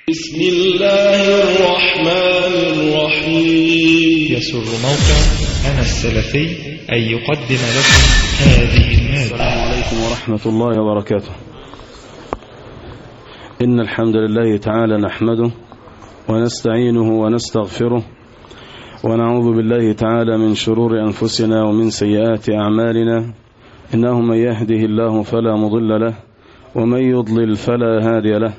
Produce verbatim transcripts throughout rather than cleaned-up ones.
بسم الله الرحمن الرحيم. يسر موقع أنا السلفي أن يقدم لكم هذه المادة. السلام عليكم ورحمة الله وبركاته. إن الحمد لله تعالى نحمده ونستعينه ونستغفره ونعوذ بالله تعالى من شرور أنفسنا ومن سيئات أعمالنا، إنه من يهده الله فلا مضل له ومن يضلل فلا هادي له،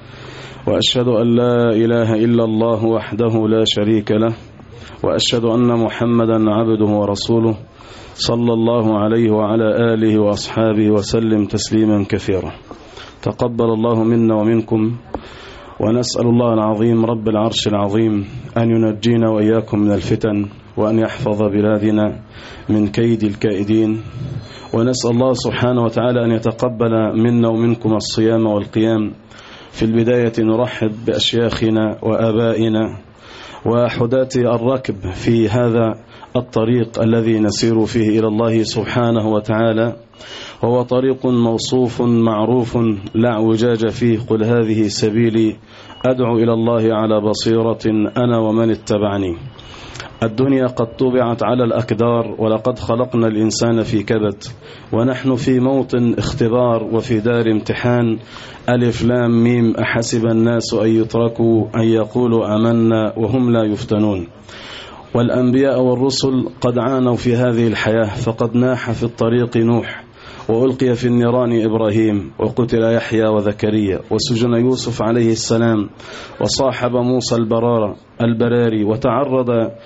وأشهد أن لا إله إلا الله وحده لا شريك له، وأشهد أن محمدا عبده ورسوله صلى الله عليه وعلى آله وأصحابه وسلم تسليما كثيرا. تقبل الله منا ومنكم، ونسأل الله العظيم رب العرش العظيم أن ينجينا وإياكم من الفتن، وأن يحفظ بلادنا من كيد الكائدين، ونسأل الله سبحانه وتعالى أن يتقبل منا ومنكم الصيام والقيام. في البداية نرحب بأشياخنا وآبائنا وحداة الركب في هذا الطريق الذي نسير فيه إلى الله سبحانه وتعالى، وهو طريق موصوف معروف لا اعوجاج فيه. قل هذه سبيلي أدعو إلى الله على بصيرة أنا ومن اتبعني. الدنيا قد طبعت على الأكدار، ولقد خلقنا الإنسان في كبد، ونحن في موطن اختبار وفي دار امتحان. ألف لام ميم أحسب الناس أن يتركوا أن يقولوا آمنا وهم لا يفتنون. والأنبياء والرسل قد عانوا في هذه الحياة، فقد ناح في الطريق نوح، وألقي في النيران إبراهيم، وقتل يحيى وذكريا، وسجن يوسف عليه السلام، وصاحب موسى البرارة البراري، وتعرض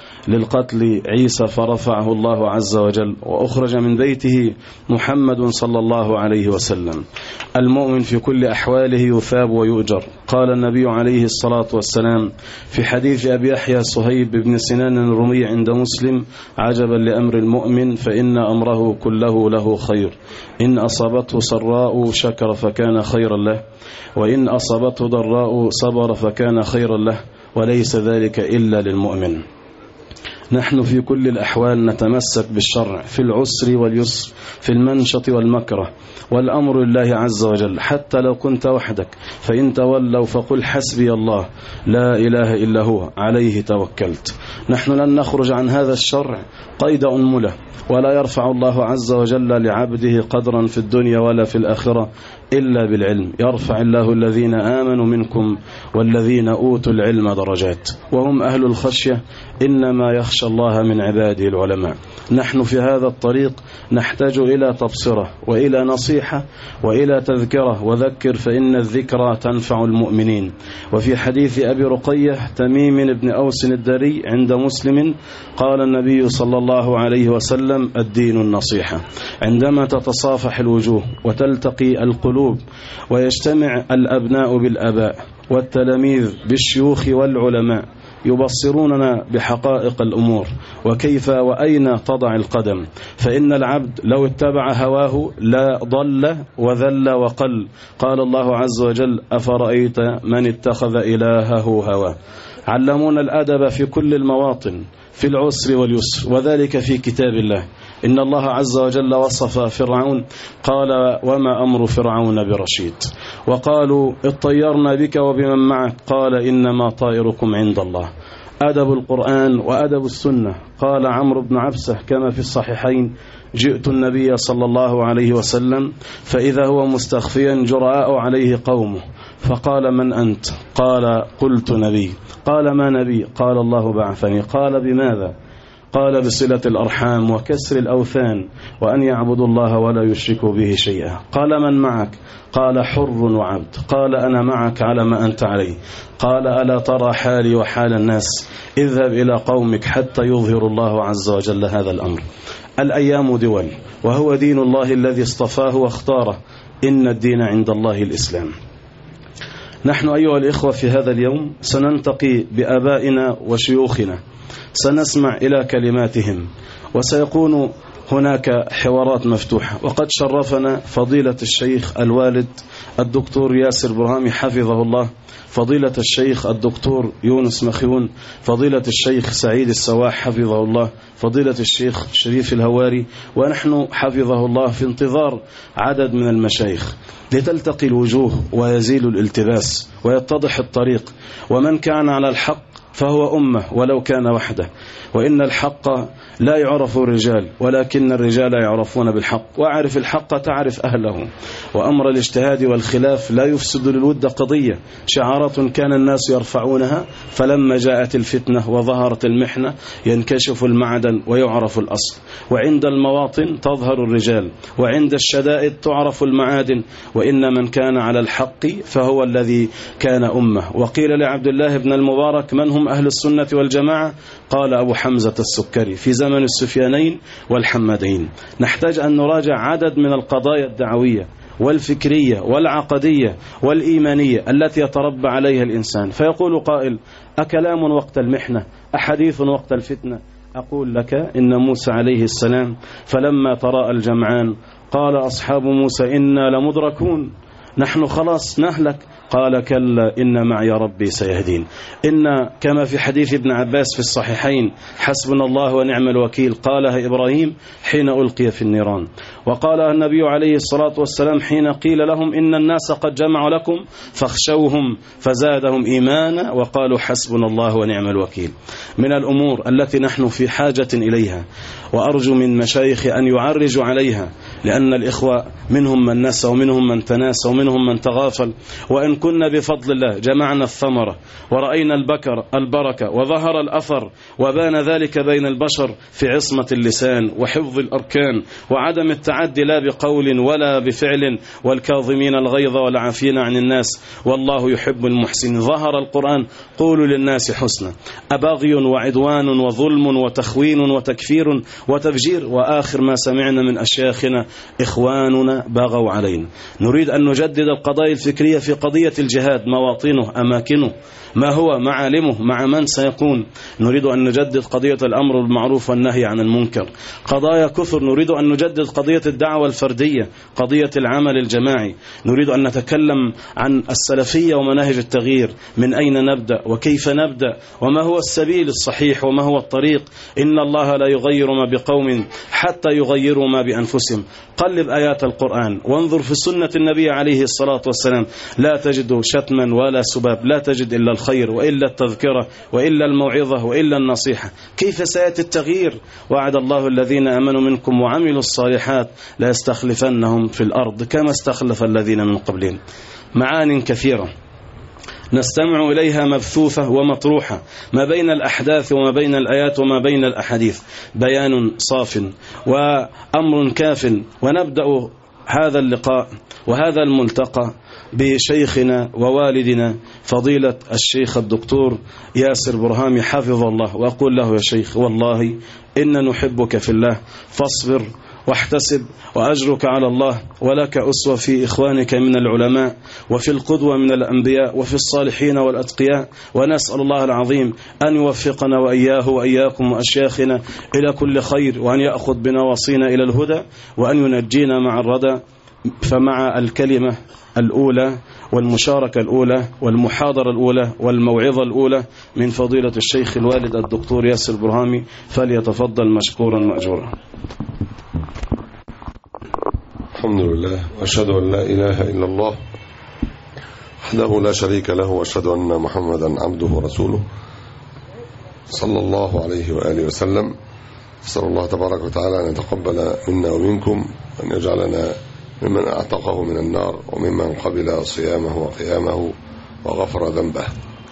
للقتل عيسى فرفعه الله عز وجل، وأخرج من بيته محمد صلى الله عليه وسلم. المؤمن في كل أحواله يثاب ويؤجر. قال النبي عليه الصلاة والسلام في حديث أبي يحيى صهيب بن سنان الرومي عند مسلم: عجبا لأمر المؤمن فإن أمره كله له خير، إن أصابته سراء شكر فكان خيرا له، وإن أصابته ضراء صبر فكان خيرا له، وليس ذلك إلا للمؤمن. نحن في كل الأحوال نتمسك بالشرع، في العسر واليسر، في المنشط والمكره، والأمر لله عز وجل. حتى لو كنت وحدك فإن تولوا فقل حسبي الله لا إله إلا هو عليه توكلت. نحن لن نخرج عن هذا الشرع قيد أنملة، ولا يرفع الله عز وجل لعبده قدرا في الدنيا ولا في الآخرة إلا بالعلم. يرفع الله الذين آمنوا منكم والذين أوتوا العلم درجات، وهم أهل الخشية، إنما يخشى الله من عباده العلماء. نحن في هذا الطريق نحتاج إلى تبصرة وإلى نصيحة وإلى تذكرة، وذكر فإن الذكرى تنفع المؤمنين. وفي حديث أبي رقية تميم بن أوس الدري عند مسلم قال النبي صلى الله عليه وسلم: الدين النصيحة. عندما تتصافح الوجوه وتلتقي القلوب ويجتمع الأبناء بالآباء والتلاميذ بالشيوخ والعلماء، يبصروننا بحقائق الأمور وكيف وأين تضع القدم. فإن العبد لو اتبع هواه لا ضل وذل وقل. قال الله عز وجل: أفرأيت من اتخذ إلهه هواه. علمونا الأدب في كل المواطن، في العسر واليسر، وذلك في كتاب الله. إن الله عز وجل وصف فرعون قال: وما أمر فرعون برشيد. وقالوا: اطيرنا بك وبمن معك، قال: إنما طائركم عند الله. أدب القرآن وأدب السنة. قال عمرو بن عبسة كما في الصحيحين: جئت النبي صلى الله عليه وسلم فإذا هو مستخفيا جراء عليه قومه، فقال: من أنت؟ قال: قلت نبي. قال: ما نبي؟ قال: الله بعثني. قال: بماذا؟ قال: بصلة الأرحام وكسر الأوثان وأن يعبدوا الله ولا يشركوا به شيئا. قال: من معك؟ قال: حر وعبد. قال: أنا معك على ما أنت عليه. قال: ألا ترى حالي وحال الناس؟ اذهب إلى قومك حتى يظهر الله عز وجل هذا الأمر. الأيام دول، وهو دين الله الذي اصطفاه واختاره. إن الدين عند الله الإسلام. نحن أيها الإخوة في هذا اليوم سننتقي بآبائنا وشيوخنا، سنسمع إلى كلماتهم، وسيكون هناك حوارات مفتوحة. وقد شرفنا فضيلة الشيخ الوالد الدكتور ياسر برهامي حفظه الله، فضيلة الشيخ الدكتور يونس مخيون، فضيلة الشيخ سعيد السواح حفظه الله، فضيلة الشيخ شريف الهواري، ونحن حفظه الله في انتظار عدد من المشايخ لتلتقي الوجوه ويزيل الالتباس ويتضح الطريق. ومن كان على الحق فهو أمة ولو كان وحده، وإن الحق لا يعرف الرجال ولكن الرجال يعرفون بالحق، وأعرف الحق تعرف أهله. وأمر الاجتهاد والخلاف لا يفسد للود قضية، شعارات كان الناس يرفعونها، فلما جاءت الفتنة وظهرت المحنة ينكشف المعدن ويعرف الأصل. وعند المواطن تظهر الرجال، وعند الشدائد تعرف المعادن، وإن من كان على الحق فهو الذي كان أمة. وقيل لعبد الله بن المبارك من هم أهل السنة والجماعة؟ قال أبو حمزة السكري في زمن السفيانين والحمدين. نحتاج أن نراجع عدد من القضايا الدعوية والفكرية والعقدية والإيمانية التي يتربى عليها الإنسان. فيقول قائل: أكلام وقت المحنة، أحاديث وقت الفتنة؟ أقول لك إن موسى عليه السلام فلما تراءى الجمعان قال أصحاب موسى إنا لمدركون، نحن خلاص نهلك. قال: كلا إن معي ربي سيهدين. إن كما في حديث ابن عباس في الصحيحين: حسبنا الله ونعم الوكيل، قالها إبراهيم حين ألقي في النيران. وقالها النبي عليه الصلاة والسلام حين قيل لهم إن الناس قد جمعوا لكم فاخشوهم فزادهم إيمانا وقالوا حسبنا الله ونعم الوكيل. من الأمور التي نحن في حاجة إليها، وأرجو من مشايخ أن يعرجوا عليها، لأن الإخوة منهم من نسى ومنهم من تناسى ومنهم من تغافل. وإن كنا بفضل الله جمعنا الثمرة ورأينا البكر البركة وظهر الأثر، وبان ذلك بين البشر في عصمة اللسان وحفظ الأركان وعدم التعدي لا بقول ولا بفعل، والكاظمين الغيظ والعافين عن الناس والله يحب المحسنين. ظهر القرآن: قولوا للناس حسنا. أبغي وعدوان وظلم وتخوين وتكفير وتفجير. وآخر ما سمعنا من أشياخنا: إخواننا بغوا علينا. نريد أن نجدد القضايا الفكرية في قضية الجهاد، مواطنه، أماكنه، ما هو، معالمه، مع من سيكون. نريد أن نجدد قضية الأمر بالمعروف والنهي عن المنكر. قضايا كثر. نريد أن نجدد قضية الدعوة الفردية، قضية العمل الجماعي. نريد أن نتكلم عن السلفية ومناهج التغيير، من أين نبدأ وكيف نبدأ وما هو السبيل الصحيح وما هو الطريق. إن الله لا يغير ما بقوم حتى يغيروا ما بأنفسهم. قلب آيات القرآن وانظر في سنة النبي عليه الصلاة والسلام، لا تجد شتما ولا سباب، لا تجد إلا الخير وإلا التذكرة وإلا الموعظة وإلا النصيحة. كيف سيأتي التغيير؟ وعد الله الذين آمنوا منكم وعملوا الصالحات لا يستخلفنهم في الأرض كما استخلف الذين من قبلهم. معان كثيرة نستمع إليها مبثوثة ومطروحة ما بين الأحداث وما بين الآيات وما بين الأحاديث، بيان صاف وأمر كاف. ونبدأ هذا اللقاء وهذا الملتقى بشيخنا ووالدنا فضيلة الشيخ الدكتور ياسر برهامي حفظه الله. وأقول له: يا شيخ والله إن نحبك في الله، فاصبر واحتسب وأجرك على الله، ولك أسوة في إخوانك من العلماء وفي القدوة من الأنبياء وفي الصالحين والأتقياء. ونسأل الله العظيم أن يوفقنا وإياه وإياكم وأشياخنا إلى كل خير، وأن يأخذ بنواصينا إلى الهدى، وأن ينجينا مع الردى. فمع الكلمة الأولى والمشاركة الأولى والمحاضرة الأولى والموعظة الأولى من فضيلة الشيخ الوالد الدكتور ياسر برهامي، فليتفضل مشكورا مأجورا. الحمد لله، وأشهد أن لا إله إلا الله وحده لا شريك له، وأشهد أن محمدا عبده ورسوله صلى الله عليه وآله وسلم. أسأل الله تبارك وتعالى أن يتقبل منا ومنكم، وأن يجعلنا ممن أعتقه من النار، وممن قبل صيامه وقيامه وغفر ذنبه.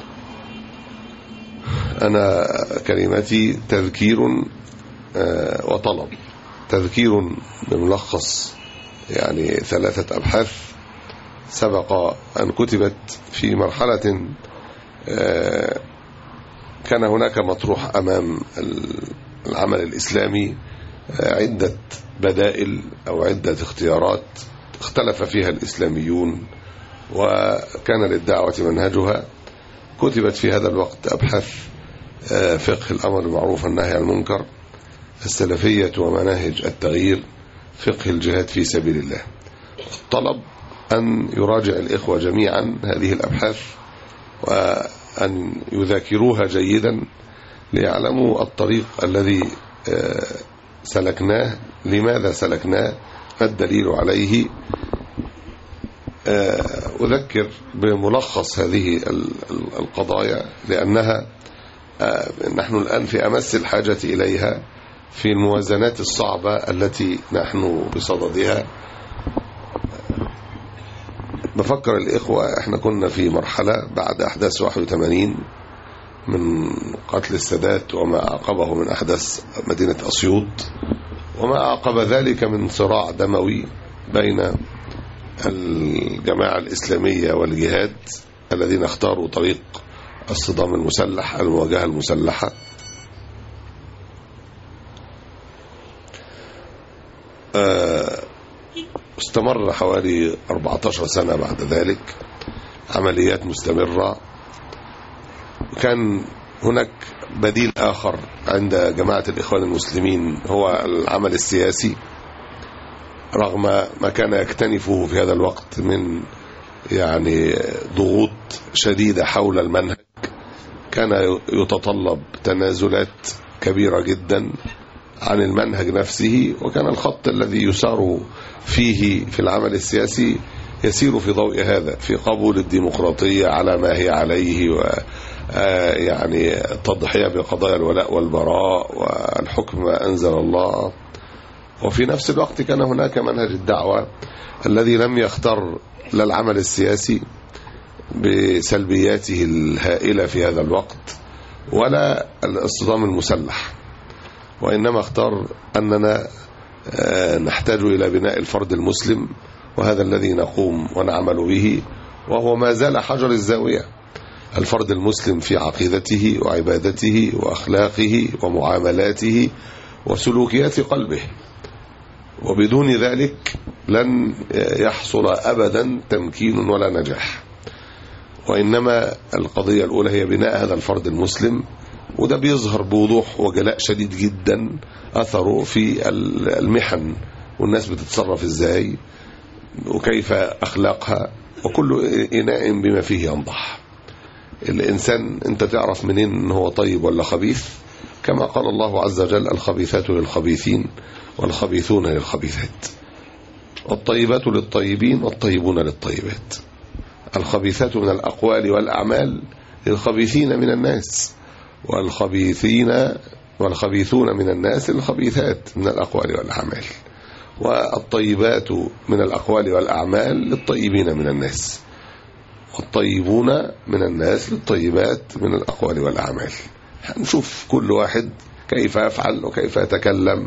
أنا كلمتي تذكير وطلب. تذكير بملخص يعني ثلاثة أبحاث سبق أن كتبت في مرحلة كان هناك مطروح أمام العمل الإسلامي عدة بدائل أو عدة اختيارات اختلف فيها الإسلاميون، وكان للدعوة منهجها. كتبت في هذا الوقت أبحاث فقه الأمر بالمعروف والنهي عن المنكر، السلفية ومناهج التغيير، فقه الجهاد في سبيل الله. طلب أن يراجع الإخوة جميعا هذه الأبحاث وأن يذاكروها جيدا ليعلموا الطريق الذي سلكناه، لماذا سلكناه، ما الدليل عليه. أذكر بملخص هذه القضايا لأنها نحن الآن في أمس الحاجة إليها في الموازنات الصعبة التي نحن بصددها. بفكر الإخوة، احنا كنا في مرحلة بعد أحداث واحد وثمانين من قتل السادات وما أعقبه من أحداث مدينة أسيوط، وما أعقب ذلك من صراع دموي بين الجماعة الإسلامية والجهاد الذين اختاروا طريق الصدام المسلح، المواجهة المسلحة. استمر حوالي أربعة عشر سنة بعد ذلك، عمليات مستمرة. كان هناك بديل آخر عند جماعة الإخوان المسلمين هو العمل السياسي، رغم ما كان يكتنفه في هذا الوقت من يعني ضغوط شديدة حول المنهج. كان يتطلب تنازلات كبيرة جدا عن المنهج نفسه، وكان الخط الذي يسار فيه في العمل السياسي يسير في ضوء هذا، في قبول الديمقراطية على ما هي عليه، و يعني التضحية بقضايا الولاء والبراء والحكم ما أنزل الله. وفي نفس الوقت كان هناك منهج الدعوة الذي لم يختار لا العمل السياسي بسلبياته الهائلة في هذا الوقت ولا الصدام المسلح، وإنما اختار أننا نحتاج إلى بناء الفرد المسلم، وهذا الذي نقوم ونعمل به، وهو ما زال حجر الزاوية. الفرد المسلم في عقيدته وعبادته وأخلاقه ومعاملاته وسلوكيات قلبه، وبدون ذلك لن يحصل أبدا تمكين ولا نجاح. وإنما القضية الأولى هي بناء هذا الفرد المسلم، وده بيظهر بوضوح وجلاء شديد جدا أثره في المحن، والناس بتتصرف إزاي وكيف أخلاقها، وكل إناء بما فيه ينضح. الإنسان أنت تعرف منين إن هو طيب ولا خبيث؟ كما قال الله عز وجل: الخبيثات للخبيثين والخبيثون للخبيثات، والطيبات للطيبين والطيبون للطيبات. الخبيثات من الأقوال والأعمال للخبيثين من الناس، والخبيثين والخبيثون من الناس للخبيثات من الأقوال والأعمال، والطيبات من الأقوال والأعمال للطيبين من الناس، والطيبون من الناس للطيبات من الأقوال والأعمال. هنشوف كل واحد كيف يفعل وكيف يتكلم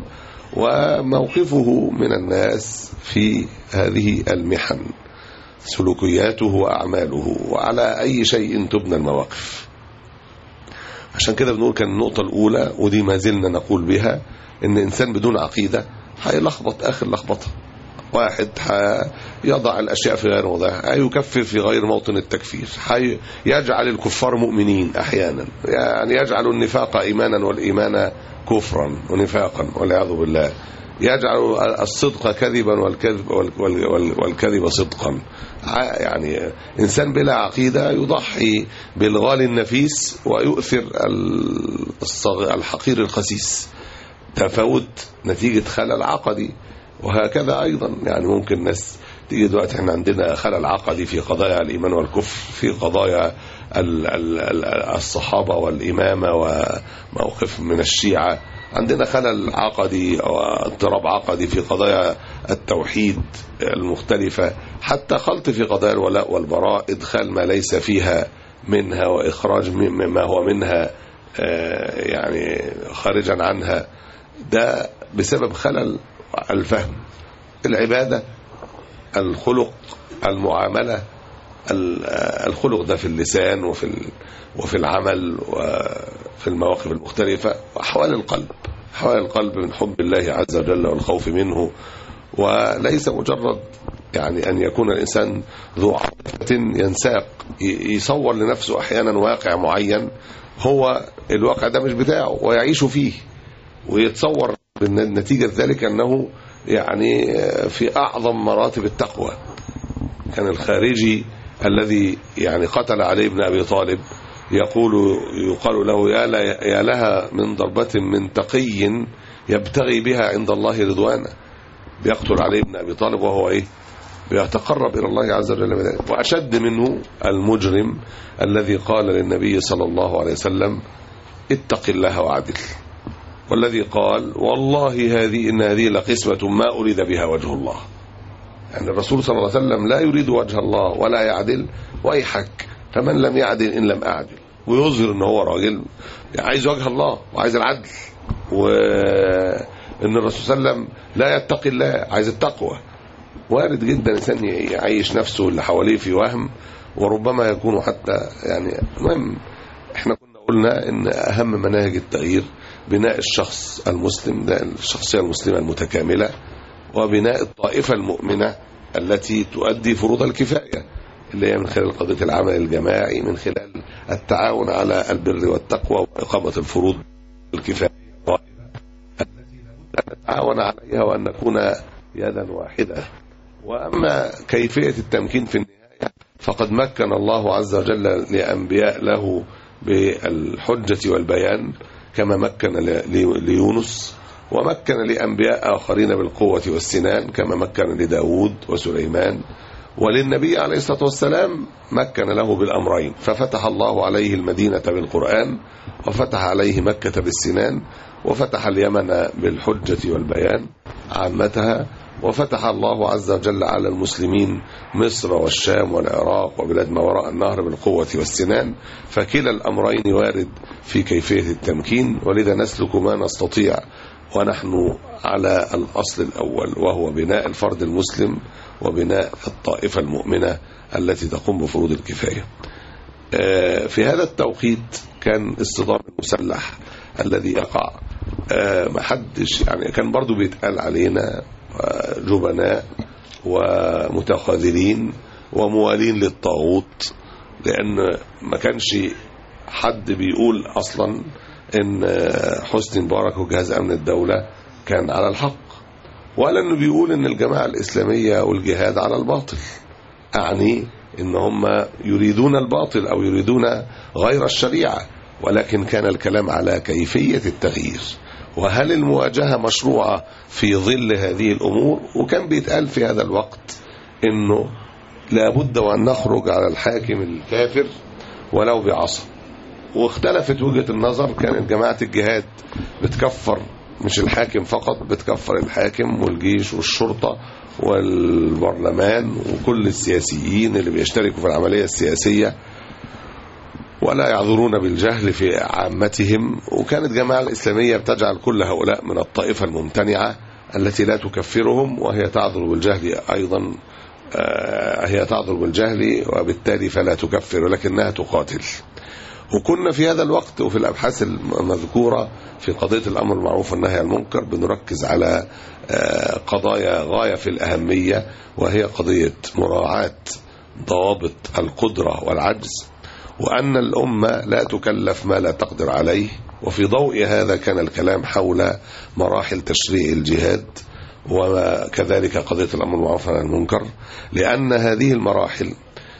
وموقفه من الناس في هذه المحن، سلوكياته وأعماله، وعلى أي شيء تبنى المواقف. عشان كده بنقول كان النقطة الأولى، ودي ما زلنا نقول بها، إن إنسان بدون عقيدة هيلخبط آخر لخبطة. واحد يضع الأشياء في غير موضعها، يكفر في غير موطن التكفير، يجعل الكفار مؤمنين أحيانا، يعني يجعل النفاق إيمانا والإيمان كفرا ونفاقا والعياذ بالله، يجعل الصدق كذبا والكذب, والكذب صدقا. يعني إنسان بلا عقيدة يضحي بالغالي النفيس ويؤثر الحقير الخسيس، تفاوت نتيجة خلل عقدي. وهكذا أيضا يعني ممكن ناس تيجي دلوقتي احنا عندنا خلل عقدي في قضايا الإيمان والكفر، في قضايا الصحابة والإمامة وموقف من الشيعة، عندنا خلل عقدي أو اضطراب عقدي في قضايا التوحيد المختلفة، حتى خلط في قضايا الولاء والبراء، إدخال ما ليس فيها منها وإخراج مما هو منها يعني خارجا عنها. ده بسبب خلل الفهم، العبادة، الخلق، المعاملة. الخلق ده في اللسان وفي وفي العمل وفي المواقف المختلفة، وأحوال القلب، أحوال القلب من حب الله عز وجل والخوف منه، وليس مجرد يعني أن يكون الإنسان ذو عاطفة ينساق، يصور لنفسه أحيانا واقع معين، هو الواقع ده مش بتاعه ويعيش فيه، ويتصور نتيجة ذلك أنه يعني في أعظم مراتب التقوى. كان الخارجي الذي يعني قتل علي بن أبي طالب يقول يقال له يا, يا لها من ضربة من تقي يبتغي بها عند الله رضوانا. بيقتل علي بن أبي طالب وهو إيه؟ بيتقرب إلى الله عز وجل بذلك. وأشد منه المجرم الذي قال للنبي صلى الله عليه وسلم اتق الله وعدل، والذي قال والله هذه إن هذه لقسمة ما أريد بها وجه الله. يعني الرسول صلى الله عليه وسلم لا يريد وجه الله ولا يعدل، ويحك فمن لم يعدل إن لم أعدل، ويظهر أنه هو راجل عايز وجه الله وعايز العدل، وأن الرسول صلى الله عليه وسلم لا يتقي الله عايز التقوى. وارد جدا الإنسان يعيش نفسه اللي حواليه في وهم، وربما يكون حتى يعني المهم احنا كنا قلنا ان اهم مناهج التغيير بناء الشخص المسلم، بناء الشخصية المسلمة المتكاملة، وبناء الطائفة المؤمنة التي تؤدي فروض الكفاية اللي هي من خلال قضية العمل الجماعي، من خلال التعاون على البر والتقوى وإقامة الفروض الكفاية التي لابد أن نتعاون عليها وأن نكون يدا واحدة. وأما كيفية التمكين في النهاية فقد مكن الله عز وجل لأنبياء له بالحجة والبيان كما مكن ليونس، ومكن لأنبياء آخرين بالقوة والسنان كما مكن لداود وسليمان، وللنبي عليه الصلاة والسلام مكن له بالأمرين، ففتح الله عليه المدينة بالقرآن، وفتح عليه مكة بالسنان، وفتح اليمن بالحجة والبيان عامتها، وفتح الله عز وجل على المسلمين مصر والشام والعراق وبلاد ما وراء النهر بالقوة والسنان. فكلا الأمرين وارد في كيفية التمكين، ولذا نسلك ما نستطيع ونحن على الأصل الأول، وهو بناء الفرد المسلم وبناء الطائفة المؤمنة التي تقوم بفروض الكفاية. في هذا التوقيت كان الصدام المسلح الذي يقع محدش يعني كان برضو بيتقال علينا جبناء ومتخاذلين وموالين للطاغوت، لأن ما كانش حد بيقول أصلا إن حسني مبارك وجهاز أمن الدولة كان على الحق، ولا إنه بيقول إن الجماعة الإسلامية والجهاد على الباطل. أعني إن هم يريدون الباطل أو يريدون غير الشريعة، ولكن كان الكلام على كيفية التغيير، وهل المواجهة مشروعة في ظل هذه الأمور. وكان بيتقال في هذا الوقت إنه لابد وأن نخرج على الحاكم الكافر ولو بعصا. واختلفت وجهة النظر، كانت جماعة الجهاد بتكفر مش الحاكم فقط، بتكفر الحاكم والجيش والشرطة والبرلمان وكل السياسيين اللي بيشتركوا في العملية السياسية، ولا يعذرون بالجهل في عامتهم. وكانت الجماعة الإسلامية بتجعل كل هؤلاء من الطائفة الممتنعة التي لا تكفرهم، وهي تعذر بالجهل أيضا، هي تعذر بالجهل وبالتالي فلا تكفر ولكنها تقاتل. وكنا في هذا الوقت وفي الأبحاث المذكورة في قضية الأمر بالمعروف والنهي عن المنكر بنركز على قضايا غاية في الأهمية، وهي قضية مراعاة ضوابط القدرة والعجز، وأن الأمة لا تكلف ما لا تقدر عليه. وفي ضوء هذا كان الكلام حول مراحل تشريع الجهاد وكذلك قضية الأمر بالمعروف والنهي عن المنكر، لأن هذه المراحل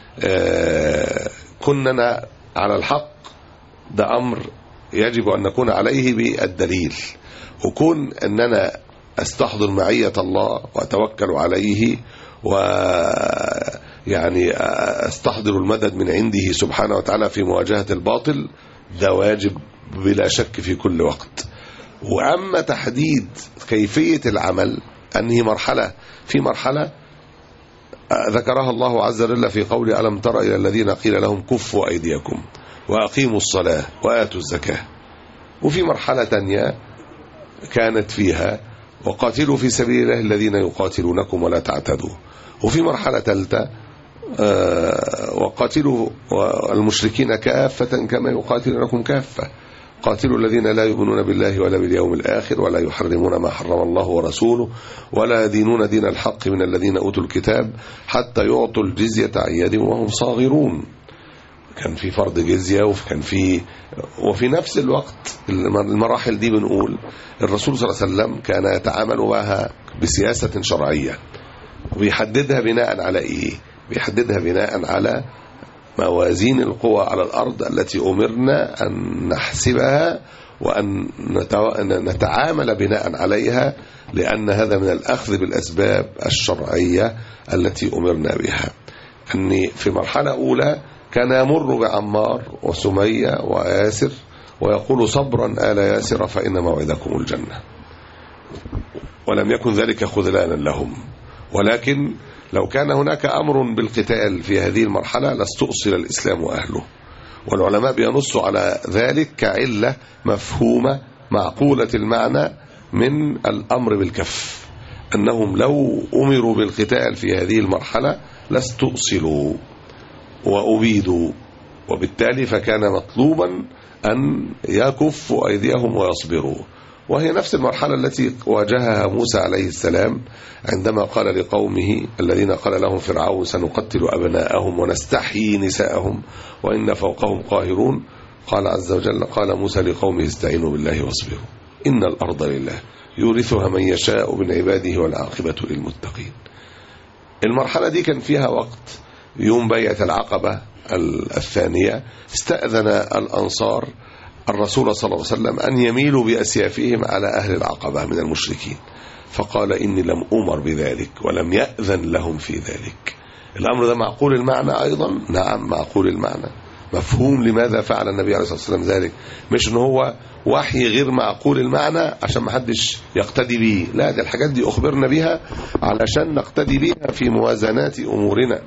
كنا على الحق، ده أمر يجب أن نكون عليه بالدليل. وكون أننا أستحضر معية الله وأتوكل عليه ويعني أستحضر المدد من عنده سبحانه وتعالى في مواجهة الباطل، ده واجب بلا شك في كل وقت. وأما تحديد كيفية العمل أنهي مرحلة، في مرحلة ذكرها الله عز وجل في قول ألم تر إلى الذين قيل لهم كفوا أيديكم وأقيموا الصلاة وآتوا الزكاة. وفي مرحلة تانية كانت فيها وقاتلوا في سبيل الله الذين يقاتلونكم ولا تعتدوا. وفي مرحلة ثالثة وقاتلوا المشركين كافة كما يقاتلونكم كافة، قاتلوا الذين لا يؤمنون بالله ولا باليوم الآخر ولا يحرمون ما حرم الله ورسوله ولا يدينون دين الحق من الذين أوتوا الكتاب حتى يعطوا الجزية عن يد وهم صاغرون. كان في فرض جزية، وكان في وفي نفس الوقت المراحل دي بنقول الرسول صلى الله عليه وسلم كان يتعامل معها بسياسة شرعية، وبيحددها بناء على إيه؟ بيحددها بناء على موازين القوى على الأرض التي أمرنا أن نحسبها وأن نتعامل بناء عليها، لأن هذا من الأخذ بالأسباب الشرعية التي أمرنا بها. أني في مرحلة أولى كان يمر بعمار وسمية وياسر ويقول صبرا آل ياسر فإن موعدكم الجنة، ولم يكن ذلك خذلانا لهم، ولكن لو كان هناك أمر بالقتال في هذه المرحلة لاستؤصل الإسلام وأهله، والعلماء بينصوا على ذلك كعلة مفهومة معقولة المعنى من الأمر بالكف، أنهم لو أمروا بالقتال في هذه المرحلة لاستؤصلوا وأبيدوا، وبالتالي فكان مطلوبا أن يكفوا أيديهم ويصبروا. وهي نفس المرحلة التي واجهها موسى عليه السلام عندما قال لقومه الذين قال لهم فرعون سنقتل أبناءهم ونستحيي نساءهم وإن فوقهم قاهرون، قال عز وجل قال موسى لقومه استعينوا بالله واصبروا إن الأرض لله يورثها من يشاء من عباده والعاقبة للمتقين. المرحلة دي كان فيها وقت يوم بيعة العقبة الثانية استأذن الأنصار الرسول صلى الله عليه وسلم أن يميلوا بأسيافهم على أهل العقبة من المشركين، فقال إني لم أمر بذلك ولم يأذن لهم في ذلك. الأمر ده معقول المعنى أيضا؟ نعم معقول المعنى، مفهوم لماذا فعل النبي عليه الصلاة والسلام ذلك، مش أنه هو وحي غير معقول المعنى عشان ما حدش يقتدي به، لا، ده الحاجات دي أخبرنا بها علشان نقتدي بها في موازنات أمورنا.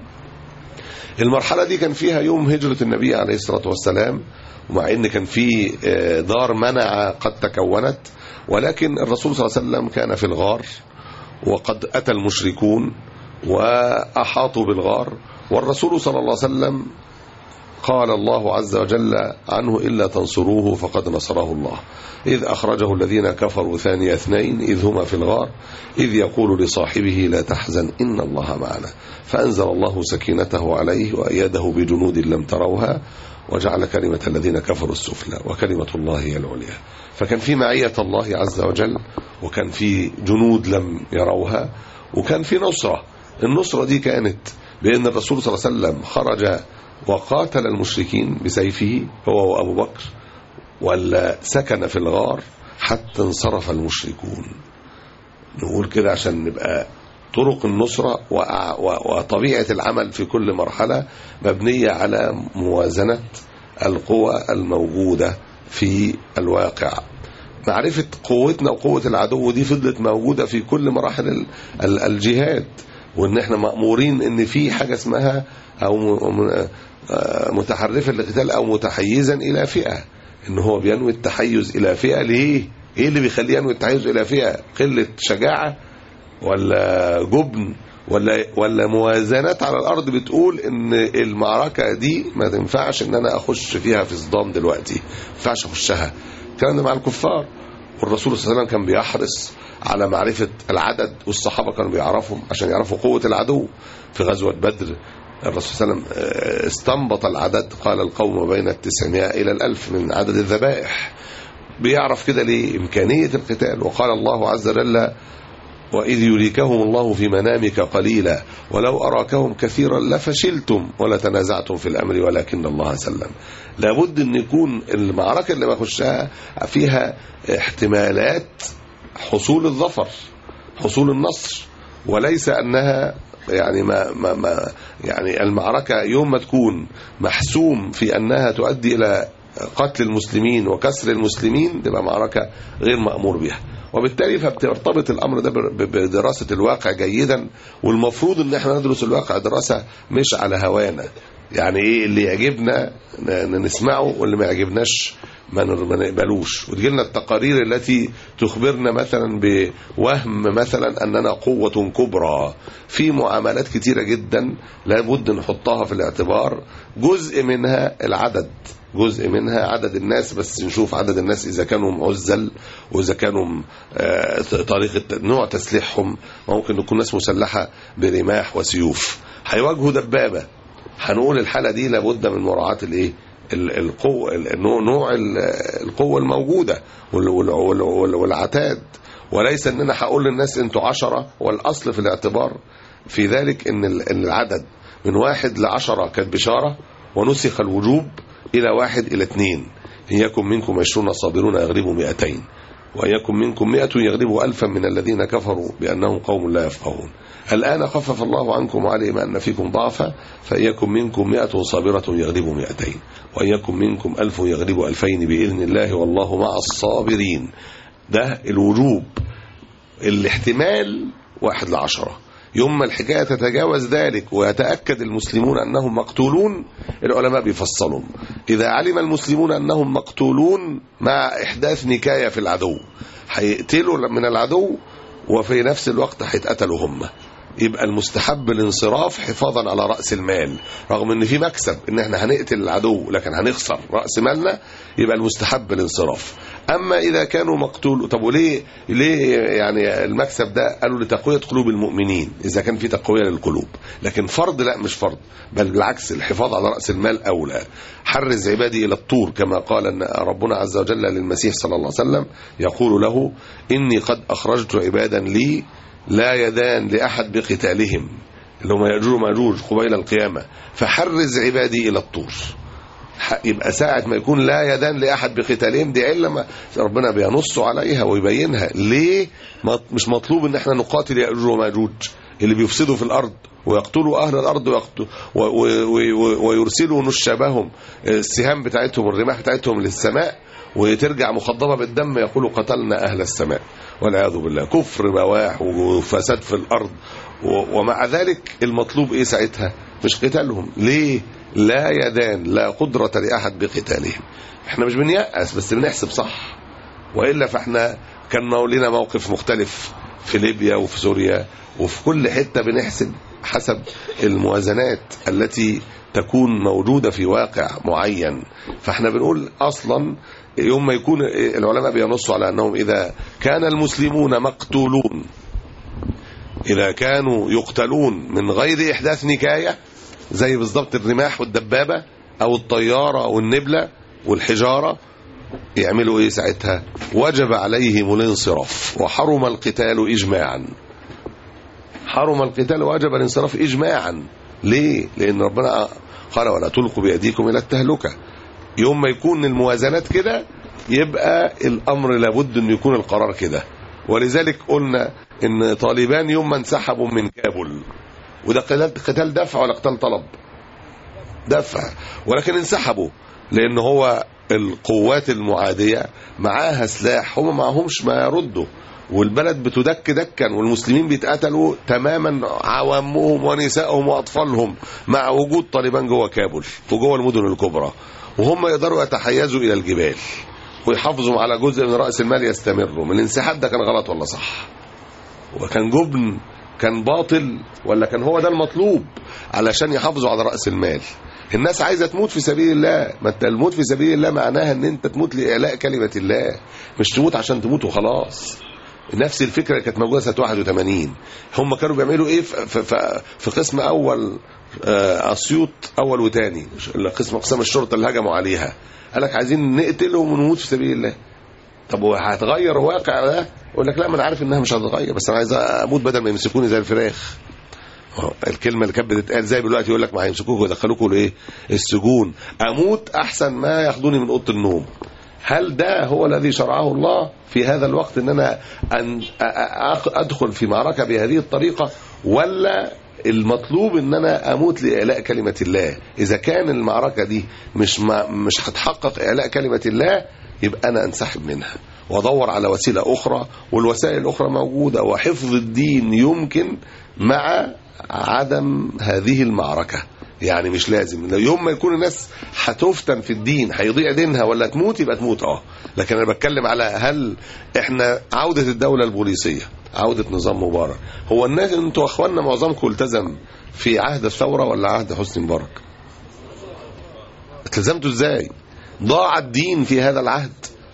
المرحلة دي كان فيها يوم هجرة النبي عليه الصلاة والسلام، ومع ان كان في دار منع قد تكونت، ولكن الرسول صلى الله عليه وسلم كان في الغار وقد أتى المشركون وأحاطوا بالغار، والرسول صلى الله عليه وسلم قال الله عز وجل عنه إلا تنصروه فقد نصره الله إذ أخرجه الذين كفروا ثاني اثنين إذ هما في الغار إذ يقول لصاحبه لا تحزن إن الله معنا فأنزل الله سكينته عليه وأيده بجنود لم تروها وجعل كلمة الذين كفروا السفلى وكلمة الله هي العليا. فكان في معية الله عز وجل، وكان في جنود لم يروها، وكان في نصرة. النصرة دي كانت بأن الرسول صلى الله عليه وسلم خرج وقاتل المشركين بسيفه هو وأبو بكر، ولا سكن في الغار حتى انصرف المشركون. نقول كده عشان نبقى طرق النصرة وطبيعة العمل في كل مرحلة مبنية على موازنة القوى الموجودة في الواقع. معرفة قوتنا وقوة العدو دي فضلت موجودة في كل مراحل الجهاد، وان احنا مأمورين ان في حاجة اسمها او متحرفا للقتال او متحيزا الى فئة، ان هو بينوي التحيز الى فئة. ليه؟ ايه اللي بيخليه ينوي التحيز الى فئة؟ قلة شجاعة ولا جبن ولا ولا موازنات على الارض بتقول ان المعركة دي ما تنفعش ان انا اخش فيها في صدام دلوقتي، ما ينفعش اخشها. الكلام ده مع الكفار، والرسول صلى الله عليه وسلم كان بيحرص على معرفة العدد، والصحابة كانوا بيعرفهم عشان يعرفوا قوة العدو. في غزوة بدر الرسول صلى الله عليه وسلم استنبط العدد، قال القوم بين التسعمائة إلى الألف من عدد الذبائح. بيعرف كده ليه؟ إمكانية القتال. وقال الله عز وجل وإذ يريكهم الله في منامك قليلا ولو أراكهم كثيرا لفشلتم ولا تنازعتم في الأمر ولكن الله سلم. لابد أن يكون المعركة اللي بخشها فيها احتمالات حصول الظفر، حصول النصر، وليس أنها يعني ما ما ما يعني المعركة يوم ما تكون محسوم في أنها تؤدي إلى قتل المسلمين وكسر المسلمين تبقى معركة غير مأمور بها. وبالتالي فبترتبط الأمر ده بدراسة الواقع جيدا، والمفروض ان احنا ندرس الواقع دراسة مش على هوانا. يعني ايه اللي يعجبنا نسمعه واللي ما يعجبناش ما نقبلوش، وتجيلنا التقارير التي تخبرنا مثلا بوهم مثلا أننا قوة كبرى في معاملات كتيرة جدا لابد نحطها في الاعتبار. جزء منها العدد، جزء منها عدد الناس، بس نشوف عدد الناس إذا كانوا معزل وإذا كانوا طريقة نوع تسليحهم. ممكن يكون ناس مسلحة برماح وسيوف هيواجهوا دبابة، هنقول الحالة دي لابد من مراعاة الايه القوة، نوع القوة الموجودة والعتاد، وليس ان انا هقول للناس انتوا عشرة. والاصل في الاعتبار في ذلك ان العدد من واحد لعشرة كانت بشارة، ونسخ الوجوب الى واحد الى اثنين. ان يكن منكم عشرون صابرون يغلبوا مئتين، وان يكن منكم مئة يغلبوا الفا من الذين كفروا بانهم قوم لا يفقهون. الآن خفف الله عنكم وعلم أن فيكم ضعفا، فإن يكن منكم مئة صابرة يغلبوا مئتين، وإن يكن منكم ألف يغلبوا ألفين بإذن الله والله مع الصابرين. ده الوجوب. الاحتمال واحد لعشرة. يوم ما الحكاية تتجاوز ذلك ويتأكد المسلمون أنهم مقتولون، العلماء بيفصلوا. إذا علم المسلمون أنهم مقتولون مع إحداث نكاية في العدو، هيقتلوا من العدو وفي نفس الوقت هيتقتلوا هم، يبقى المستحب الانصراف حفاظا على رأس المال، رغم ان في مكسب ان احنا هنقتل العدو لكن هنخسر رأس مالنا، يبقى المستحب الانصراف. اما اذا كانوا مقتول، طب وليه ليه يعني المكسب ده؟ قالوا لتقوية قلوب المؤمنين اذا كان في تقوية للقلوب، لكن فرض لا مش فرض، بل بالعكس الحفاظ على رأس المال اولى. حرز عبادي الى الطور، كما قال ان ربنا عز وجل للمسيح صلى الله عليه وسلم يقول له اني قد اخرجت عبادا لي لا يدان لأحد بقتالهم، اللي هم يأجوج ومأجوج قبيل القيامة، فحرز عبادي إلى الطور. يبقى ساعة ما يكون لا يدان لأحد بقتالهم، دي علة ربنا بينص عليها ويبينها. ليه مش مطلوب ان احنا نقاتل يأجوج ومأجوج اللي بيفسدوا في الأرض ويقتلوا أهل الأرض ويقتلوا ويرسلوا نشابهم السهام بتاعتهم الرماح بتاعتهم للسماء، وترجع مخضبة بالدم يقولوا قتلنا أهل السماء والعياذ بالله. كفر بواح وفساد في الأرض. ومع ذلك المطلوب إيه ساعتها؟ مش قتالهم. ليه؟ لا يدان، لا قدرة لأحد بقتالهم. احنا مش بنيأس بس بنحسب صح، وإلا فاحنا كان لنا موقف مختلف في ليبيا وفي سوريا وفي كل حتة بنحسب حسب الموازنات التي تكون موجودة في واقع معين. فاحنا بنقول أصلا يوم ما يكون العلماء بينصوا على أنهم إذا كان المسلمون مقتولون، إذا كانوا يقتلون من غير إحداث نكاية، زي بالضبط الرماح والدبابة أو الطيارة والنبلة والحجارة، يعملوا إيه ساعتها؟ وجب عليهم الانصراف، وحرم القتال إجماعا. حرم القتال ووجب الانصراف إجماعا. ليه؟ لأن ربنا قال ولا تلقوا بأيديكم إلى التهلكة. يوم ما يكون الموازنات كده يبقى الأمر لابد أن يكون القرار كده. ولذلك قلنا ان طالبان يوم ما انسحبوا من كابول، وده قتال دفع ولا قتال طلب؟ دفع، ولكن انسحبوا لان هو القوات المعادية معاها سلاح، هم معهمش ما يردوا، والبلد بتدك دكا، والمسلمين بيتقتلوا تماما، عوامهم ونسائهم واطفالهم، مع وجود طالبان جوه كابول وجوه المدن الكبرى، وهم يقدروا يتحيزوا الى الجبال ويحافظوا على جزء من رأس المال يستمروا. من الانسحاب ده كان غلط ولا صح؟ وكان جبن، كان باطل، ولا كان هو ده المطلوب علشان يحافظوا على رأس المال؟ الناس عايزة تموت في سبيل الله. ما انت الموت في سبيل الله معناها ان انت تموت لإعلاء كلمة الله، مش تموت عشان تموت وخلاص. نفس الفكرة كانت موجودة سنة واحد وثمانين. هم كانوا بيعملوا ايه في, في, في قسم اول اسيوط اول وثاني، قسم اقسام الشرطة اللي هجموا عليها، قالك عايزين نقتلهم ونموت في سبيل الله. طب وهتغير واقع ده؟ يقول لك لا، ما انا عارف انها مش هتتغير، بس انا عايز اموت بدل ما يمسكوني زي الفراخ. الكلمه اللي كانت بتتقال زي دلوقتي يقول لك ما هيمسكوك ويدخلوكوا لايه؟ السجون. اموت احسن ما ياخدوني من اوضه النوم. هل ده هو الذي شرعه الله في هذا الوقت، ان انا أن ادخل في معركه بهذه الطريقه، ولا المطلوب ان انا اموت لاعلاء كلمه الله؟ اذا كان المعركه دي مش ما مش هتحقق اعلاء كلمه الله، يبقى انا انسحب منها وادور على وسيله اخرى، والوسائل الاخرى موجوده، وحفظ الدين يمكن مع عدم هذه المعركه. يعني مش لازم يوم ما يكون الناس هتفتن في الدين هيضيع دينها ولا تموت، يبقى تموت. اه لكن انا بتكلم على هل احنا عوده الدوله البوليسيه، عوده نظام مبارك، هو الناس انتوا اخواننا معظمكم التزم في عهد الثوره ولا عهد حسني مبارك؟ التزمتوا ازاي؟ ضاع الدين في هذا العهد.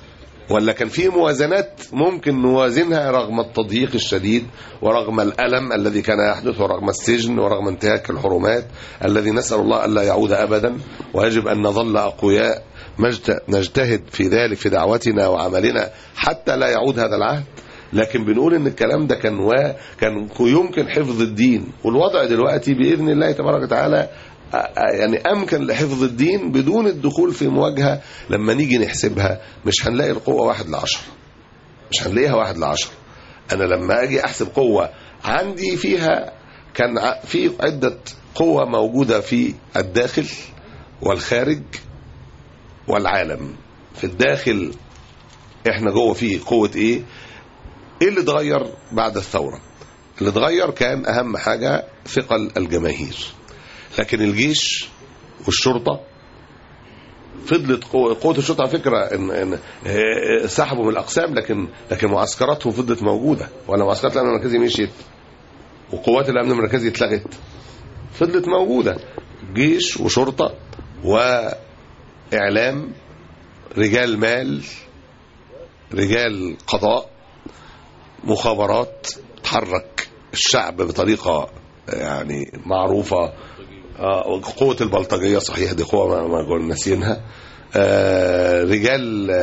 ولا كان في موازنات ممكن نوازنها رغم التضييق الشديد ورغم الألم الذي كان يحدث ورغم السجن ورغم انتهاك الحرمات الذي نسأل الله ألا يعود أبدا، ويجب أن نظل أقوياء نجتهد في ذلك في دعوتنا وعملنا حتى لا يعود هذا العهد. لكن بنقول ان الكلام ده كان و... كان يمكن حفظ الدين، والوضع دلوقتي بإذن الله تبارك وتعالى يعني أمكن لحفظ الدين بدون الدخول في مواجهة. لما نيجي نحسبها مش هنلاقي القوة واحد لعشر، مش هنلاقيها واحد لعشر. أنا لما أجي أحسب قوة عندي فيها كان في عدة قوة موجودة في الداخل والخارج والعالم. في الداخل احنا جوه فيه قوة ايه؟ ايه اللي اتغير بعد الثورة؟ اللي اتغير كان اهم حاجة ثقل الجماهير، لكن الجيش والشرطة فضلت قوة, قوة الشرطة على فكرة إن إن سحبوا من الأقسام، لكن لكن معسكراتهم فضلت موجودة، ولا معسكرات الأمن المركزي مشيت وقوات الأمن المركزي اتلغت، فضلت موجودة. جيش وشرطة وإعلام، رجال مال، رجال قضاء، مخابرات، تحرك الشعب بطريقة يعني معروفة. قوة البلطجية صحيح دي قوة ما قلنا ناسينها. رجال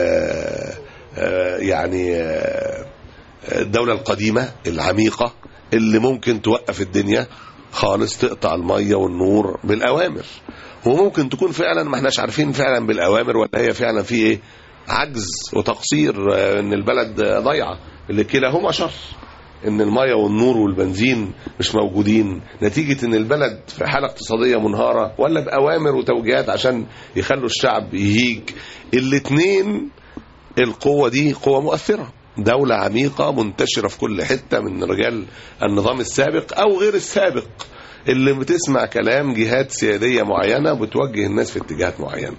يعني الدولة القديمة العميقة اللي ممكن توقف الدنيا خالص، تقطع المية والنور بالأوامر، وممكن تكون فعلا ما احناش عارفين فعلا بالأوامر ولا هي فعلا في ايه عجز وتقصير ان البلد ضيعة، اللي كلاهما شر، ان المية والنور والبنزين مش موجودين نتيجة ان البلد في حالة اقتصادية منهارة، ولا بأوامر وتوجيهات عشان يخلوا الشعب يهيج. الاتنين القوة دي قوة مؤثرة، دولة عميقة منتشرة في كل حتة من رجال النظام السابق او غير السابق، اللي بتسمع كلام جهات سيادية معينة بتوجه الناس في اتجاهات معينة.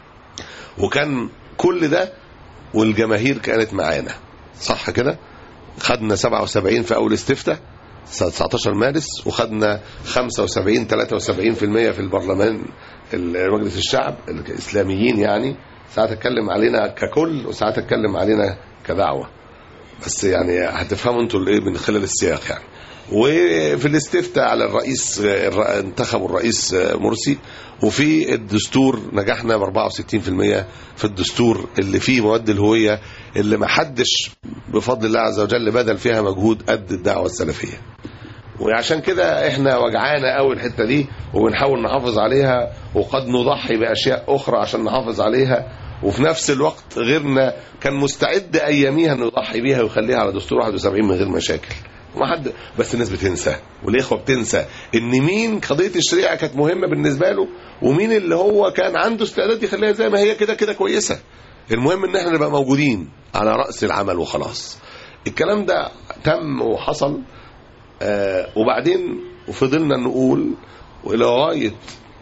وكان كل ده والجماهير كانت معانا، صح كده؟ خدنا سبعة وسبعين في أول استفتاء تسعتاشر مارس، وخدنا خمسة وسبعين ثلاثة وسبعين بالمية في البرلمان مجلس الشعب الإسلاميين. يعني ساعات أتكلم علينا ككل وساعات أتكلم علينا كدعوة، بس يعني هتفهموا انتوا الايه من خلال السياق يعني. وفي الاستفتاء على الرئيس انتخبوا الرئيس مرسي، وفي الدستور نجحنا ب أربعة وستين بالمية في الدستور اللي فيه مواد الهوية اللي ما حدش بفضل الله عز وجل بذل فيها مجهود قد الدعوة السلفية. وعشان كده احنا وجعانا قوي الحتة دي وبنحاول نحافظ عليها، وقد نضحي بأشياء أخرى عشان نحافظ عليها، وفي نفس الوقت غيرنا كان مستعد أياميها انه يضحي بيها ويخليها على دستور واحد وسبعين من غير مشاكل. وما حد، بس الناس بتنسى والإخوة بتنسى ان مين قضية الشريعة كانت مهمة بالنسبة له، ومين اللي هو كان عنده استعداد يخليها زي ما هي كده كده كويسة. المهم ان احنا نبقى موجودين على رأس العمل وخلاص. الكلام ده تم وحصل. آه وبعدين وفضلنا نقول لغاية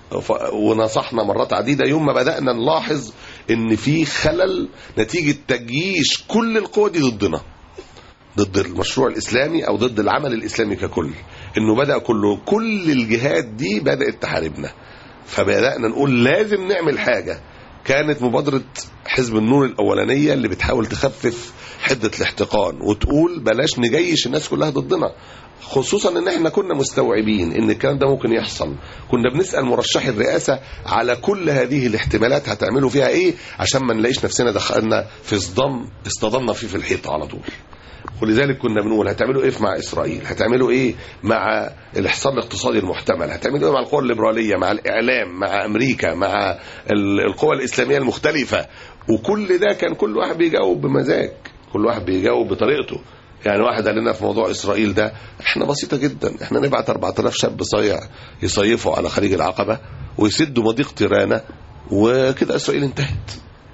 ونصحنا مرات عديدة يوم ما بدأنا نلاحظ ان في خلل نتيجة تجيش كل القوى دي ضدنا، ضد المشروع الإسلامي أو ضد العمل الإسلامي ككل، إنه بدأ كله كل الجهات دي بدأت تحاربنا. فبدأنا نقول لازم نعمل حاجة. كانت مبادرة حزب النور الأولانية اللي بتحاول تخفف حدة الاحتقان وتقول بلاش نجيش الناس كلها ضدنا، خصوصا ان احنا كنا مستوعبين ان الكلام ده ممكن يحصل. كنا بنسأل مرشحي الرئاسة على كل هذه الاحتمالات هتعملوا فيها ايه عشان ما نلاقيش نفسنا دخلنا في صدام اصطدمنا فيه في الحيط على طول. ولذلك كنا بنقول هتعملوا ايه مع اسرائيل، هتعملوا ايه مع الاحصار الاقتصادي المحتمل، هتعملوا ايه مع القوى الليبراليه، مع الاعلام، مع امريكا، مع القوى الاسلاميه المختلفه. وكل ده كان كل واحد بيجاوب بمزاج، كل واحد بيجاوب بطريقته. يعني واحد قال لنا في موضوع اسرائيل ده احنا بسيطه جدا، احنا نبعت أربعة آلاف شاب صايع يصيفوا على خليج العقبه ويسدوا مضيق تيرانا وكده اسرائيل انتهت.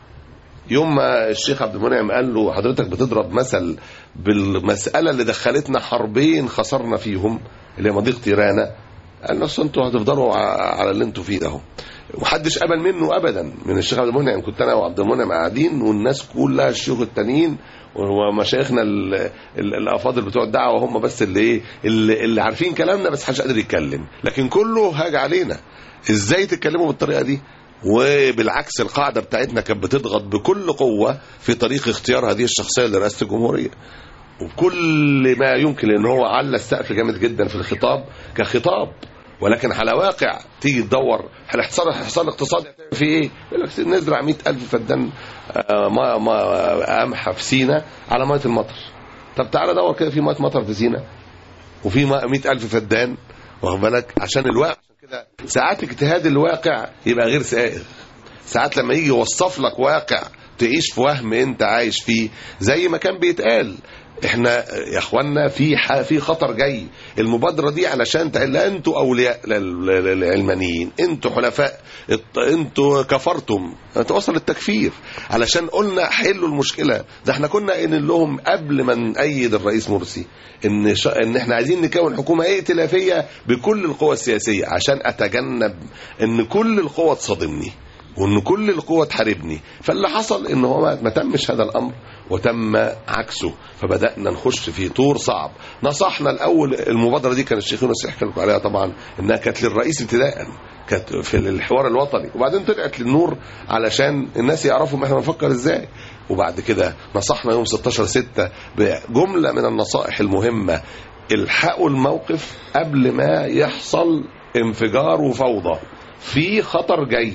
يوم ما الشيخ عبد المنعم قال له حضرتك بتضرب مثل بالمسألة اللي دخلتنا حربين خسرنا فيهم اللي هي مضيق تيرانا، قال له انتوا هتفضلوا على اللي انتوا فيه ده. ومحدش قبل منه ابدا من الشيخ عبد المنعم. كنت انا وعبد المنعم قاعدين والناس كلها الشيوخ التانيين ومشايخنا الافاضل بتوع الدعوه هم بس اللي ايه اللي, اللي عارفين كلامنا، بس محدش قادر يتكلم، لكن كله هاج علينا. ازاي تتكلموا بالطريقه دي؟ وبالعكس القاعدة بتاعتنا كانت بتضغط بكل قوة في طريق اختيار هذه الشخصية لرئاسة الجمهورية، وبكل ما يمكن، لأن هو على السقف جامد جدا في الخطاب كخطاب، ولكن على واقع تيجي تدور هل حصل اقتصادي في ايه؟ يقول لك نزرع مئة ألف فدان ما ما قمح في سينا على ميه المطر. طب تعالى دور كده في ميه مطر في سينا وفي مئة ألف فدان، واخد بالك؟ عشان الواقع. عشان كده ساعات اجتهاد الواقع يبقى غير سائغ. ساعات لما يجي يوصف لك واقع تعيش في وهم انت عايش فيه، زي ما كان بيتقال احنا يا اخوانا في في خطر جاي. المبادره دي علشان لا انتوا اولياء العلمانيين، انتوا حلفاء، انتوا كفرتم، توصل التكفير. علشان قلنا حلوا المشكله ده، احنا كنا قايلين لهم قبل ما نأيد الرئيس مرسي ان ش... ان احنا عايزين نكون حكومه ائتلافيه بكل القوى السياسيه، عشان اتجنب ان كل القوى تصادمني وان كل القوى تحاربني. فاللي حصل ان هو ما تمش هذا الامر وتم عكسه، فبدأنا نخش في طور صعب. نصحنا الاول، المبادره دي كان الشيخ يونس يحكي لكم عليها طبعا، انها كانت للرئيس ابتداء، كانت في الحوار الوطني، وبعدين طلعت للنور علشان الناس يعرفوا احنا بنفكر ازاي. وبعد كده نصحنا يوم ستاشر ستة بجمله من النصائح المهمه: الحقوا الموقف قبل ما يحصل انفجار وفوضى، في خطر جاي،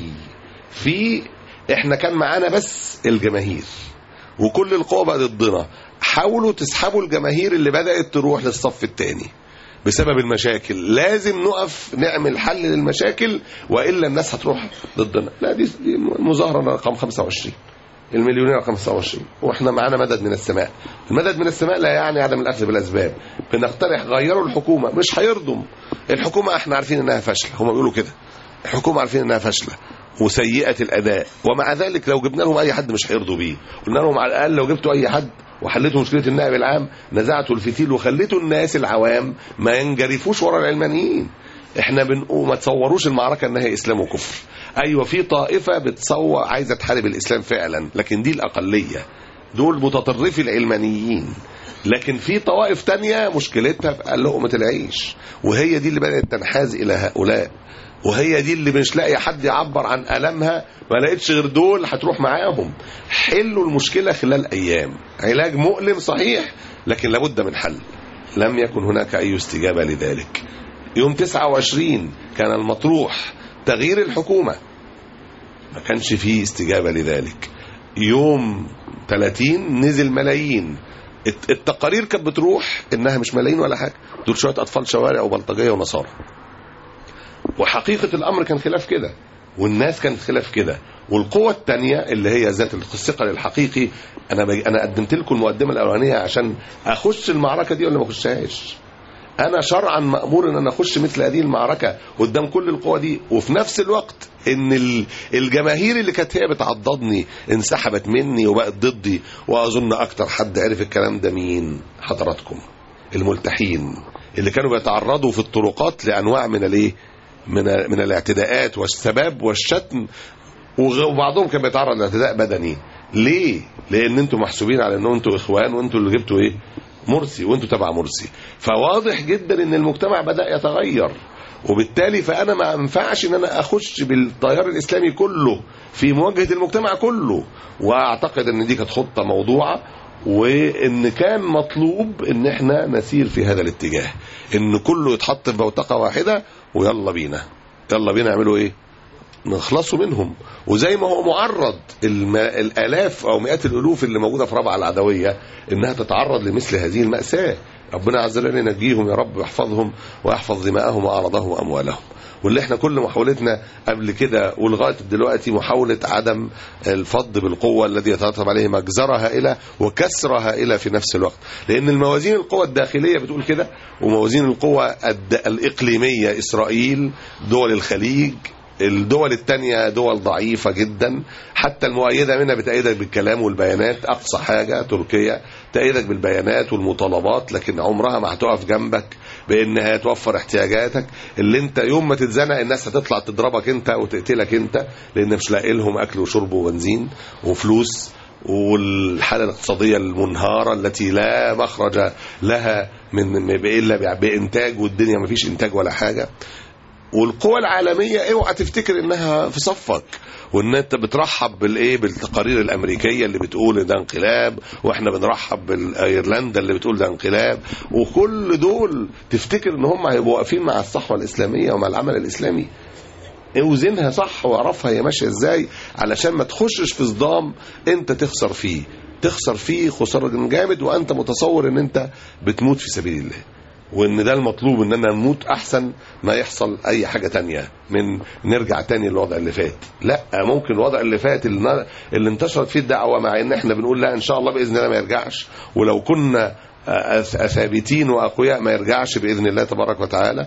في احنا كان معانا بس الجماهير وكل القوى بقت ضدنا، حاولوا تسحبوا الجماهير اللي بدأت تروح للصف الثاني بسبب المشاكل، لازم نقف نعمل حل للمشاكل وإلا الناس هتروح ضدنا. لا، دي المظاهرة رقم خمسة وعشرين، المليونير رقم خمسة وعشرين، واحنا معانا مدد من السماء. المدد من السماء لا يعني عدم الأخذ بالأسباب. بنقترح غيروا الحكومة، مش هيرضوا الحكومة، احنا عارفين انها فاشلة، هم بيقولوا كده، الحكومة عارفين انها فاشلة وسيئة الأداء، ومع ذلك لو جبنا لهم أي حد مش هيرضوا بيه. قلنا لهم على الأقل لو جبتوا أي حد وحلتوا مشكلة النائب العام، نزعتوا الفتيل وخليتوا الناس العوام ما ينجرفوش ورا العلمانيين. احنا بنقول ما تصوروش المعركة انها إسلام وكفر. أيوة في طائفة بتصور عايزة تحارب الإسلام فعلا، لكن دي الأقلية، دول متطرفي العلمانيين. لكن في طوائف تانية مشكلتها في لقمة العيش، وهي دي اللي بدأت تنحاز إلى هؤلاء، وهي دي اللي مش لاقي حد يعبر عن ألمها، ما لقيتش غير دول هتروح معاهم. حلوا المشكلة خلال أيام، علاج مؤلم صحيح لكن لابد من حل. لم يكن هناك أي استجابة لذلك. يوم تسعة وعشرين كان المطروح تغيير الحكومة، ما كانش فيه استجابة لذلك. يوم ثلاثين نزل ملايين، التقارير كانت بتروح إنها مش ملايين ولا حاجة، دول شوية أطفال شوارع وبلطجية ونصارى. وحقيقة الأمر كان خلاف كده، والناس كانت خلاف كده. والقوة التانية اللي هي ذات الثقل الحقيقي، أنا بج... أنا قدمت لكم المقدمة الأولانية عشان أخش المعركة دي ولا ما أخشهاش. أنا شرعا مأمور إن أنا أخش مثل هذه المعركة قدام كل القوة دي، وفي نفس الوقت إن الجماهير اللي كانت هي بتعضدني انسحبت مني وبقت ضدي. وأظن أكتر حد عرف الكلام ده مين؟ حضراتكم الملتحين اللي كانوا بيتعرضوا في الطرقات لأنواع من الإيه؟ من من الاعتداءات والسباب والشتم، وبعضهم كان بيتعرض لاعتداء بدني. ليه؟ لان انتوا محسوبين على ان انتوا اخوان، وانتوا اللي جبتوا ايه؟ مرسي، وانتوا تبع مرسي. فواضح جدا ان المجتمع بدأ يتغير، وبالتالي فانا ما ينفعش ان انا اخش بالتيار الاسلامي كله في مواجهه المجتمع كله. واعتقد ان دي كانت خطه موضوعه، وان كان مطلوب ان احنا نسير في هذا الاتجاه، ان كله يتحط في بوتقه واحده، ويلا بينا يلا بينا نعملوا ايه؟ نخلصوا منهم. وزي ما هو معرض الم... الالاف او مئات الالوف اللي موجوده في رابعه العدويه انها تتعرض لمثل هذه المأساة، ربنا عز وجل ينجيهم يا رب، ويحفظهم ويحفظ دماءهم واعراضهم واموالهم. واللي احنا كل محاولتنا قبل كده ولغايه دلوقتي محاوله عدم الفض بالقوه الذي يترتب عليه مجزره هائله وكسره هائله في نفس الوقت، لان الموازين القوى الداخليه بتقول كده، وموازين القوى الاقليميه اسرائيل، دول الخليج، الدول التانية دول ضعيفة جدا، حتى المؤيدة منها بتأيدك بالكلام والبيانات، أقصى حاجة تركيا تأيدك بالبيانات والمطالبات، لكن عمرها ما هتقف جنبك بأنها توفر احتياجاتك. اللي انت يوم ما تتزنق الناس هتطلع تضربك انت وتقتلك انت، لأن مش لاقي لهم أكل وشرب وبنزين وفلوس، والحالة الاقتصادية المنهارة التي لا مخرج لها من إلا بإنتاج، والدنيا ما فيش إنتاج ولا حاجة. والقوى العالمية اوعى تفتكر انها في صفك، وان انت بترحب بالايه بالتقارير الامريكيه اللي بتقول ده انقلاب، واحنا بنرحب بالايرلندا اللي بتقول ده انقلاب، وكل دول تفتكر ان هم هيبقوا واقفين مع الصحوه الاسلاميه ومع العمل الاسلامي. اوزنها صح واعرفها هي ماشيه ازاي، علشان ما تخشش في صدام انت تخسر فيه تخسر فيه خسارة جامد، وانت متصور ان انت بتموت في سبيل الله، وان ده المطلوب، اننا نموت احسن ما يحصل اي حاجة تانية من نرجع تاني للوضع اللي فات. لا، ممكن الوضع اللي فات اللي, اللي انتشرت فيه الدعوة، مع ان احنا بنقول لا ان شاء الله باذن الله ما يرجعش، ولو كنا ثابتين واقوياء ما يرجعش باذن الله تبارك وتعالى.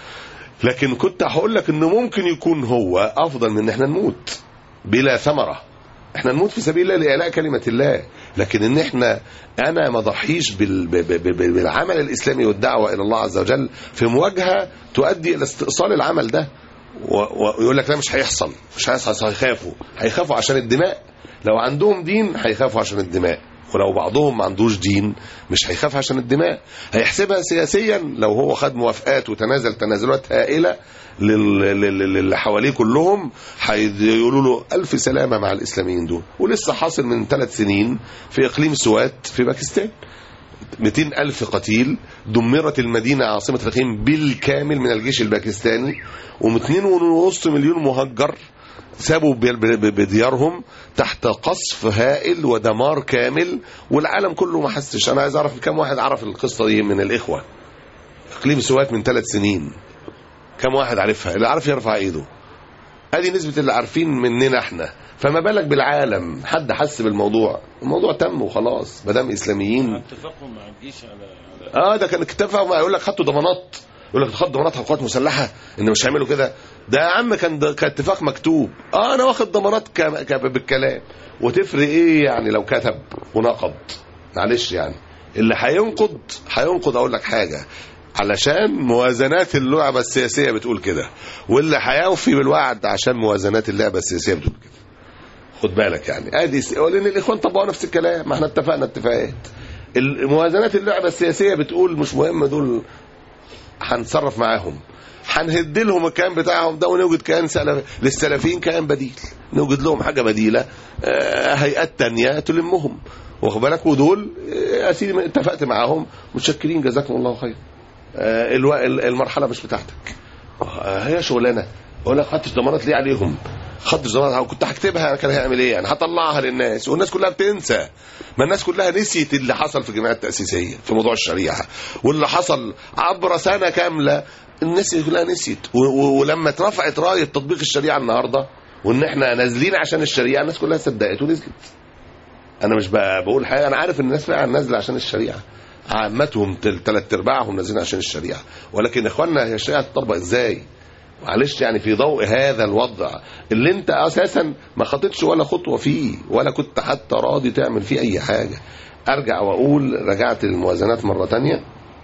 لكن كنت هقول لك انه ممكن يكون هو افضل من ان احنا نموت بلا ثمرة. احنا نموت في سبيل الله لإعلاء كلمة الله، لكن ان احنا انا ما ضحيش بالعمل الاسلامي والدعوة الى الله عز وجل في مواجهة تؤدي الى استئصال العمل ده. ويقول لك لا مش هيحصل مش هيحصل هيخافوا هيخافوا عشان الدماء. لو عندهم دين هيخافوا عشان الدماء، ولو بعضهم ما عندوش دين مش هيخاف عشان الدماء، هيحسبها سياسيا. لو هو خد موافقات وتنازل تنازلات هائلة اللي حواليه كلهم هيقولوا له ألف سلامة مع الإسلاميين دول. ولسه حاصل من ثلاث سنين في إقليم سوات في باكستان مئتين ألف قتيل، دمرت المدينة عاصمة الإقليم بالكامل من الجيش الباكستاني، واثنين ونص مليون مهجر سابوا بديارهم تحت قصف هائل ودمار كامل، والعالم كله ما حسش. انا عايز اعرف كم واحد عرف القصه دي من الاخوه. اقليم سوات من ثلاث سنين كم واحد عارفها؟ اللي عارف يرفع ايده. ادي نسبه اللي عارفين مننا احنا، فما بالك بالعالم. حد حس بالموضوع؟ الموضوع تم وخلاص ما دام اسلاميين. اتفقوا مع الجيش على اه ده كان اتفقوا. يقول لك خدوا ضمانات، يقول لك خد ضمانات قوات مسلحه ان مش هيعملوا كده. ده يا عم كان كان اتفاق مكتوب. اه انا واخد ضمانات بالكلام، وتفرق ايه يعني لو كتب ونقض؟ معلش يعني اللي هينقض هينقض. اقول لك حاجه، علشان موازنات اللعبه السياسيه بتقول كده، واللي هيوفي بالوعد عشان موازنات اللعبه السياسيه بتقول كده. خد بالك يعني ادي لان الاخوان طبقوا نفس الكلام. ما احنا اتفقنا اتفاقات. الموازنات اللعبه السياسيه بتقول مش مهم دول هنتصرف معاهم، هنهد لهم الكيان بتاعهم ده ونوجد كيان سلف للسلفيين، كيان بديل، نوجد لهم حاجه بديله، هيئات تانية تلمهم. واخد بالك؟ ودول يا سيدي اتفقت معاهم، متشكرين جزاكم الله خير، المرحله مش بتاعتك. هي شغلانه. اقول لك خدتش ضمانات ليه عليهم؟ خدتش ضمانات كنت هكتبها كان هيعمل ايه يعني؟ هطلعها للناس والناس كلها بتنسى. ما الناس كلها نسيت اللي حصل في الجمعيات التأسيسية في موضوع الشريعة، واللي حصل عبر سنة كاملة الناس كلها نسيت. ولما اترفعت راية تطبيق الشريعة النهاردة وان احنا نازلين عشان الشريعة، الناس كلها صدقت ونزلت. انا مش بقول حاجة، انا عارف ان الناس فعلا نازلة عشان الشريعة، عامتهم ثلاث ارباعهم نازلين عشان الشريعة. ولكن اخواننا هي الشريعة تطبق ازاي؟ معلش يعني في ضوء هذا الوضع اللي انت اساسا ما خطيتش ولا خطوة فيه، ولا كنت حتى راضي تعمل فيه اي حاجة. ارجع واقول، رجعت للموازنات مرة تانية،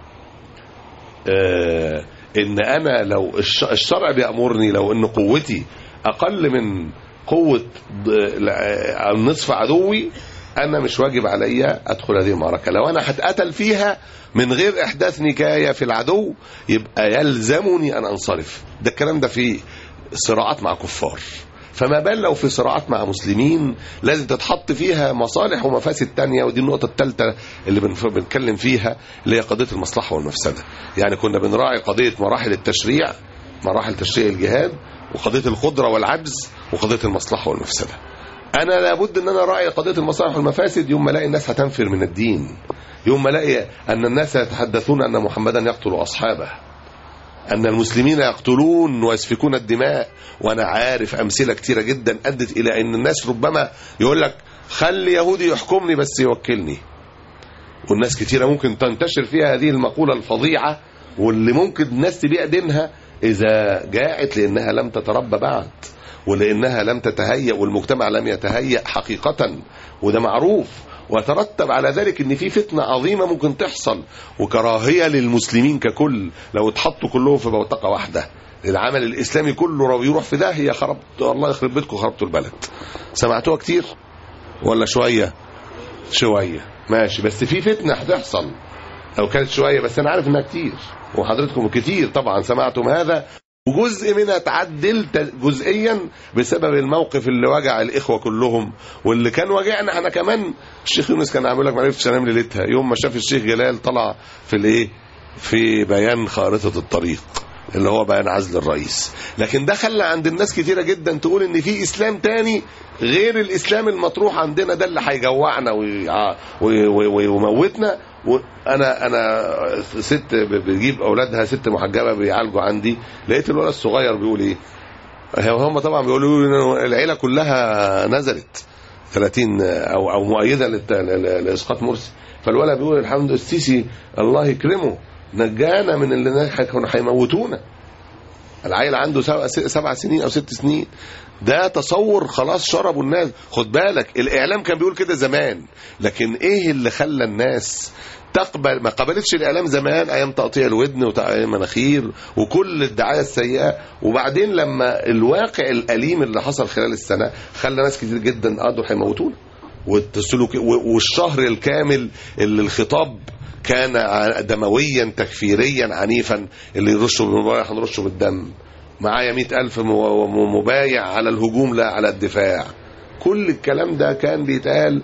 اه ان انا لو الشرع بيأمرني، لو ان قوتي اقل من قوة نصف عدوي، انا مش واجب عليا ادخل هذه المعركة. لو انا هتقتل فيها من غير احداث نكاية في العدو، يبقى يلزمني ان انصرف. ده الكلام ده في صراعات مع كفار، فما بال لو في صراعات مع مسلمين لازم تتحط فيها مصالح ومفاسد تانية. ودي النقطة الثالثة اللي بنتكلم فيها، اللي هي قضية المصلحة والمفسدة. يعني كنا بنراعي قضية مراحل التشريع، مراحل تشريع الجهاد، وقضية القدرة والعجز، وقضية المصلحة والمفسدة. انا لابد ان انا راعي قضيه المصالح والمفاسد يوم ما الاقي الناس هتنفر من الدين، يوم ما الاقي ان الناس يتحدثون ان محمدا يقتل اصحابه، ان المسلمين يقتلون ويسفكون الدماء. وانا عارف امثله كتيره جدا ادت الى ان الناس ربما يقول لك خلي يهودي يحكمني بس يوكلني. والناس كتيره ممكن تنتشر فيها هذه المقوله الفظيعه، واللي ممكن الناس تبيع دينها اذا جاءت لانها لم تتربى بعد، ولأنها لم تتهيأ والمجتمع لم يتهيأ حقيقة، وده معروف. وترتب على ذلك ان في فتنة عظيمة ممكن تحصل، وكراهية للمسلمين ككل لو اتحطوا كلهم في بوتقة واحدة. العمل الإسلامي كله يروح في داهية، خربت الله يخرب بيتكم، خربتوا البلد. سمعتوها كتير ولا شوية؟ شوية ماشي، بس في فتنة هتحصل. لو كانت شوية بس أنا عارف إنها كتير، وحضرتكم كتير طبعا سمعتم هذا. وجزء منها تعدل جزئيا بسبب الموقف اللي وجع الإخوة كلهم، واللي كان وجعنا احنا كمان. الشيخ يونس كان عامل لك ما عرفتش انام ليلتها يوم ما شاف الشيخ جلال طلع في الايه في بيان خارطة الطريق اللي هو بيان عزل الرئيس. لكن ده خلى عند الناس كتيرة جدا تقول ان في اسلام تاني غير الاسلام المطروح عندنا، ده اللي هيجوعنا ويموتنا. وانا انا ست بتجيب اولادها، ست محجبه بيعالجوا عندي، لقيت الولد الصغير بيقول ايه، هم طبعا بيقولوا لي العيله كلها نزلت ثلاثين او او مؤيده لاسقاط مرسي، فالولد بيقول الحمد لله السيسي الله يكرمه نجانا من اللي كانوا هيموتونا. العيل عنده سبع سنين او ست سنين. ده تصور خلاص شربوا الناس. خد بالك الاعلام كان بيقول كده زمان، لكن ايه اللي خلى الناس تقبل؟ ما قبلتش الاعلام زمان ايام تقطيع الودن وتقطيع المناخير وكل الدعايه السيئه، وبعدين لما الواقع الاليم اللي حصل خلال السنه خلى ناس كتير جدا قادوا هيموتونا. والسلوك والشهر الكامل اللي الخطاب كان دمويا تكفيريا عنيفا، اللي يرشوا بالمبايع هنرشه بالدم، معايا مئة ألف مبايع على الهجوم لا على الدفاع. كل الكلام ده كان بيتقال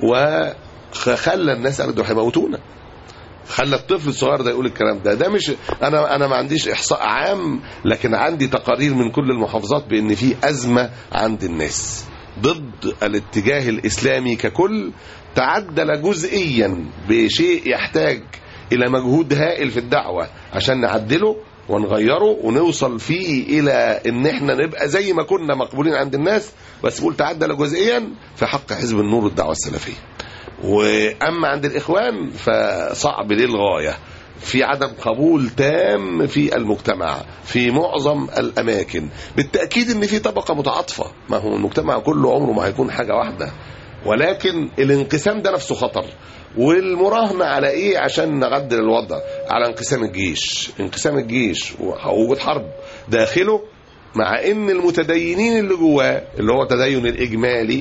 وخلى الناس قالوا هيموتونا، خلى الطفل الصغير ده يقول الكلام ده. ده مش انا انا ما عنديش احصاء عام، لكن عندي تقارير من كل المحافظات بان في ازمه عند الناس ضد الاتجاه الاسلامي ككل، تعدل جزئيا بشيء يحتاج الى مجهود هائل في الدعوه عشان نعدله ونغيره ونوصل فيه الى ان احنا نبقى زي ما كنا مقبولين عند الناس. بس بقول تعدل جزئيا في حق حزب النور والدعوه السلفيه. واما عند الاخوان فصعب للغايه، في عدم قبول تام في المجتمع في معظم الاماكن. بالتاكيد ان في طبقه متعاطفه، ما هو المجتمع كله عمره ما هيكون حاجه واحده، ولكن الانقسام ده نفسه خطر. والمراهنه على ايه عشان نغدر الوضع؟ على انقسام الجيش. انقسام الجيش ووجود حرب داخله، مع ان المتدينين اللي جواه اللي هو تدين الاجمالي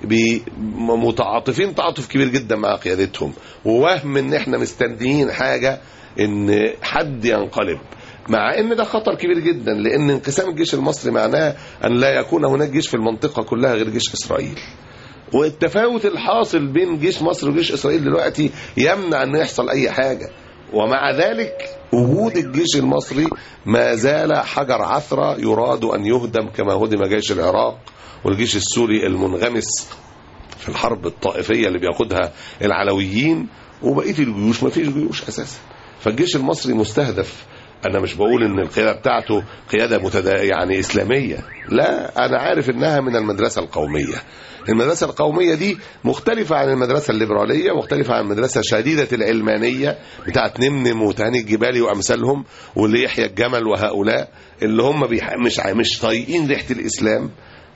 متعاطفين تعاطف كبير جدا مع قيادتهم، ووهم ان احنا مستنيين حاجه ان حد ينقلب، مع ان ده خطر كبير جدا. لان انقسام الجيش المصري معناه ان لا يكون هناك جيش في المنطقه كلها غير جيش اسرائيل. والتفاوت الحاصل بين جيش مصر وجيش اسرائيل دلوقتي يمنع ان يحصل اي حاجه. ومع ذلك وجود الجيش المصري ما زال حجر عثرة يراد ان يهدم كما هدم جيش العراق والجيش السوري المنغمس في الحرب الطائفيه اللي بياخدها العلويين، وبقيه الجيوش ما فيش جيوش اساسا. فالجيش المصري مستهدف. انا مش بقول ان القياده بتاعته قياده متدا يعني اسلاميه، لا، انا عارف انها من المدرسه القوميه. المدرسه القوميه دي مختلفه عن المدرسه الليبراليه، مختلفه عن المدرسه شديده العلمانيه بتاعت نمنم وتهاني الجبالي وامثالهم واللي يحيى الجمل وهؤلاء اللي هم مش مش طايقين ريحه الاسلام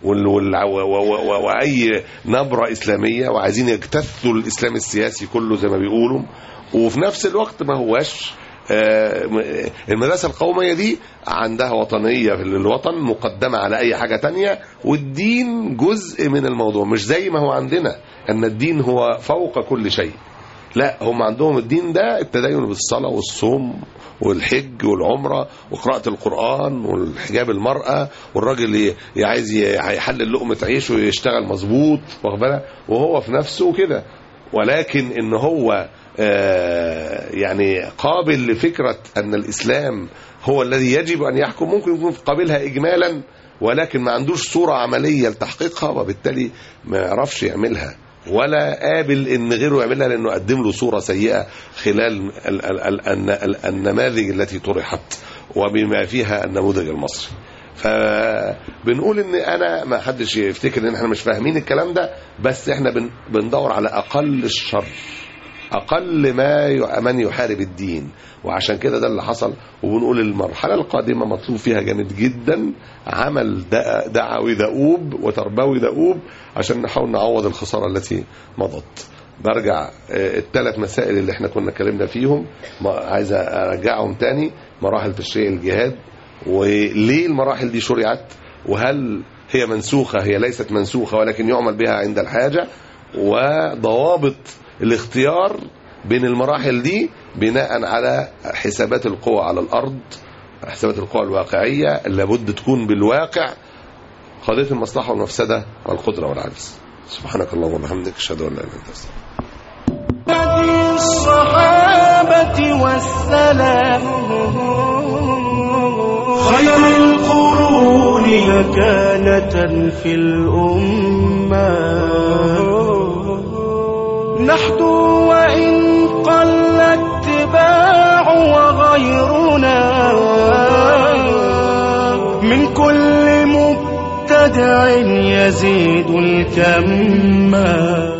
واي نبره اسلاميه، وعايزين يجتثوا الاسلام السياسي كله زي ما بيقولوا. وفي نفس الوقت ما هواش المدرسة القومية دي عندها وطنية للوطن مقدمة على أي حاجة تانية، والدين جزء من الموضوع، مش زي ما هو عندنا أن الدين هو فوق كل شيء. لا، هم عندهم الدين ده التدين بالصلاة والصوم والحج والعمرة وقراءة القرآن والحجاب المرأة، والراجل عايز يحلل لقمة عيشه ويشتغل مظبوط وهو في نفسه كده. ولكن إن هو آه يعني قابل لفكرة أن الإسلام هو الذي يجب أن يحكم، ممكن يكون قابلها إجمالا ولكن ما عندوش صورة عملية لتحقيقها، وبالتالي ما يعرفش يعملها ولا قابل ان غيره يعملها، لانه قدم له صورة سيئة خلال ال ال ال ال النماذج التي طرحت وبما فيها النموذج المصري. فبنقول ان انا ما حدش يفتكر ان احنا مش فاهمين الكلام ده، بس احنا بندور على اقل الشر، اقل ما من يحارب الدين. وعشان كده ده اللي حصل. وبنقول المرحلة القادمة مطلوب فيها جامد جدا عمل دعوي دؤوب وتربوي دؤوب عشان نحاول نعوض الخسارة التي مضت. برجع الثلاث مسائل اللي احنا كنا اتكلمنا فيهم عايز ارجعهم تاني. مراحل تشريع الجهاد، وليه المراحل دي شرعت، وهل هي منسوخة؟ هي ليست منسوخة ولكن يعمل بها عند الحاجة. وضوابط الاختيار بين المراحل دي بناء على حسابات القوى على الأرض حسابات القوى الواقعية لابد تكون بالواقع قضية المصلحة والمفسدة والقدرة والعجز. سبحانك اللهم وبحمدك أشهد أن لا إله إلا أنت أستغفرك. هدي الصحابة والسلام خير القرون مكانة في الأمة، نحدو وإن قل اتباع وغيرنا من كل مبتدع يزيد الكم.